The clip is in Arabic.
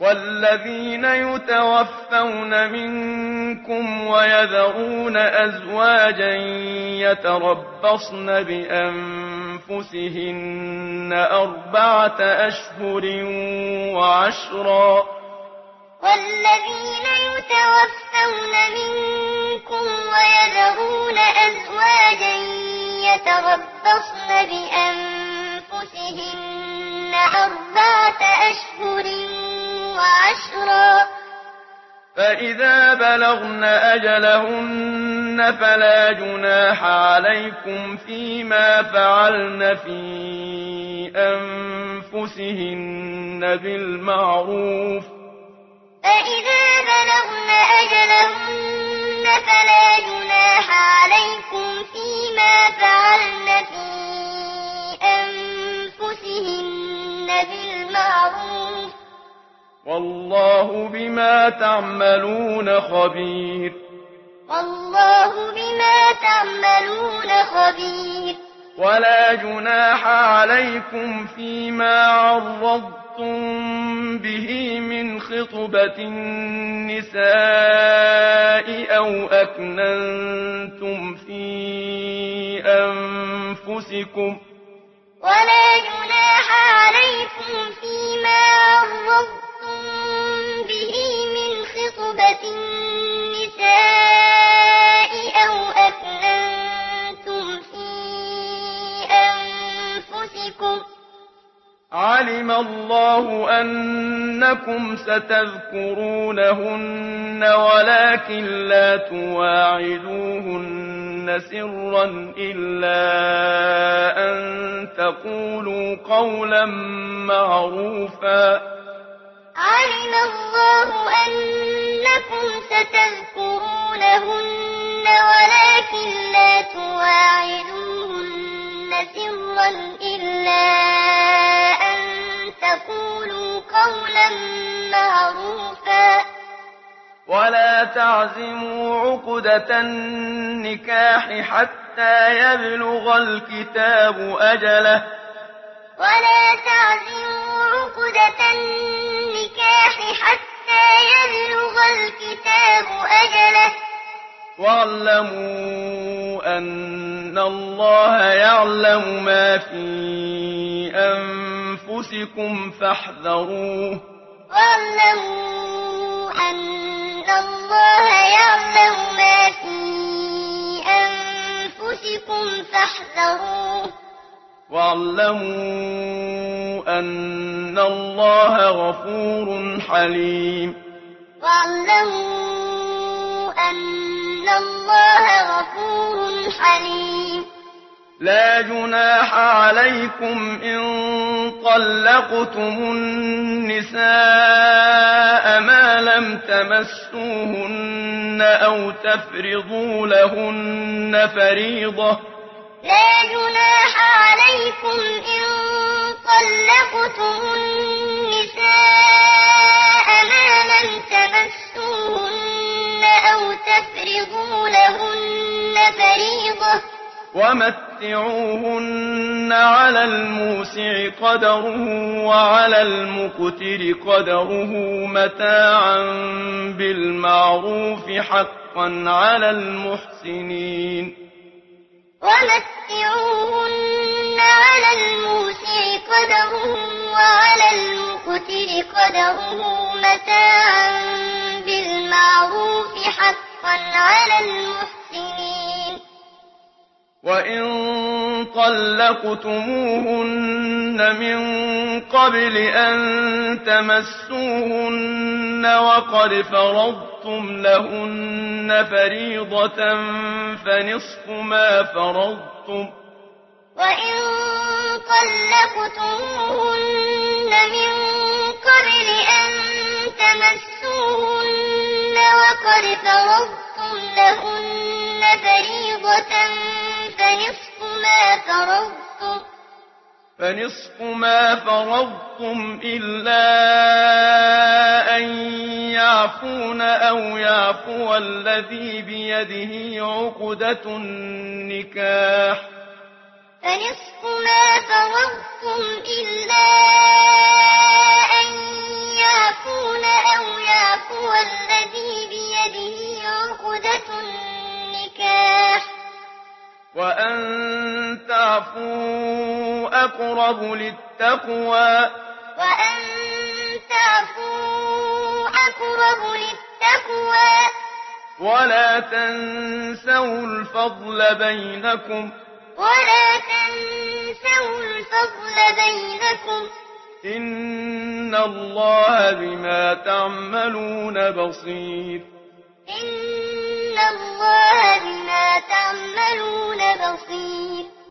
والذين يتوفون منكم ويذرون أزواجا يتربصن بأنفسهن 4 أشهر وعشرا والذين يتوفون منكم ويذرون أزواجا يتربصن بأنفسهن 4 أشهر وعشرا فإذا بلغن أجلهن فلا جناح عليكم فيما فعلن في أنفسهن بالمعروف فإذا بلغن أجلهن فلا جناح عليكم فيما فعلن في أنفسهن بالمعروف والله بما تعملون خبير والله بما تعملون خبير ولا جناح عليكم فيما عرضتم به من خطبة النساء أو أكننتم في أنفسكم ولا جناح عليكم فيما عرضتم به من خطبة النساء أو أكننتم في أنفسكم علم الله أنكم ستذكرونهن ولكن لا تواعدوهن سرا إلا أن تقولوا قولا معروفا علم الله أنكم ستذكرونهن ولكن لا تواعدوهن سرا إلا أن تقولوا قولا معروفا ولا تعزموا عقدة النكاح حتى يبلغ الكتاب أجله ولا تعزموا عقدة النكاح حتى يبلغ الكتاب أجله واعلموا أن الله يعلم ما في أنفسكم فاحذروه واعلموا أن الله يعلم ما في أنفسكم فاحذروه واعلموا أن الله غفور حليم واعلموا أن الله غفور حليم لا جناح عليكم إن طلقتم النساء ما لم تمسوهن أو تفرضوا لهن فريضة لا جناح عليكم إن طلقتم النساء ما لم تمسوهن أو تفرضوا لهن فريضة ومتعوهن على الموسع قدره وعلى المقتر قدره متاعا بالمعروف حقا على المحسنين ومتعوهن على الموسع قدره وعلى المقتر قدره متاعا بالمعروف حقا على المحسنين وإن طلقتموهن من قبل أن تمسوهن وقد فرضتم لهن فريضة فنصف ما فرضتم وإن طلقتموهن من قبل أن تمسوهن وقد فرضتم لهن فريضة فنصف ما فرضتم إلا أن يعفون أو يعفو الذي بيده عقدة النكاح فنصف ما فرضتم إلا أن يعفون بيده عقدة النكاح وأن تعفوا أقرب للتقوى وأن تعفوا أقرب للتقوى ولا تنسوا الفضل بينكم ولا تنسوا الفضل بينكم إن الله بما تعملون بصير إن الله بما تعملون بصير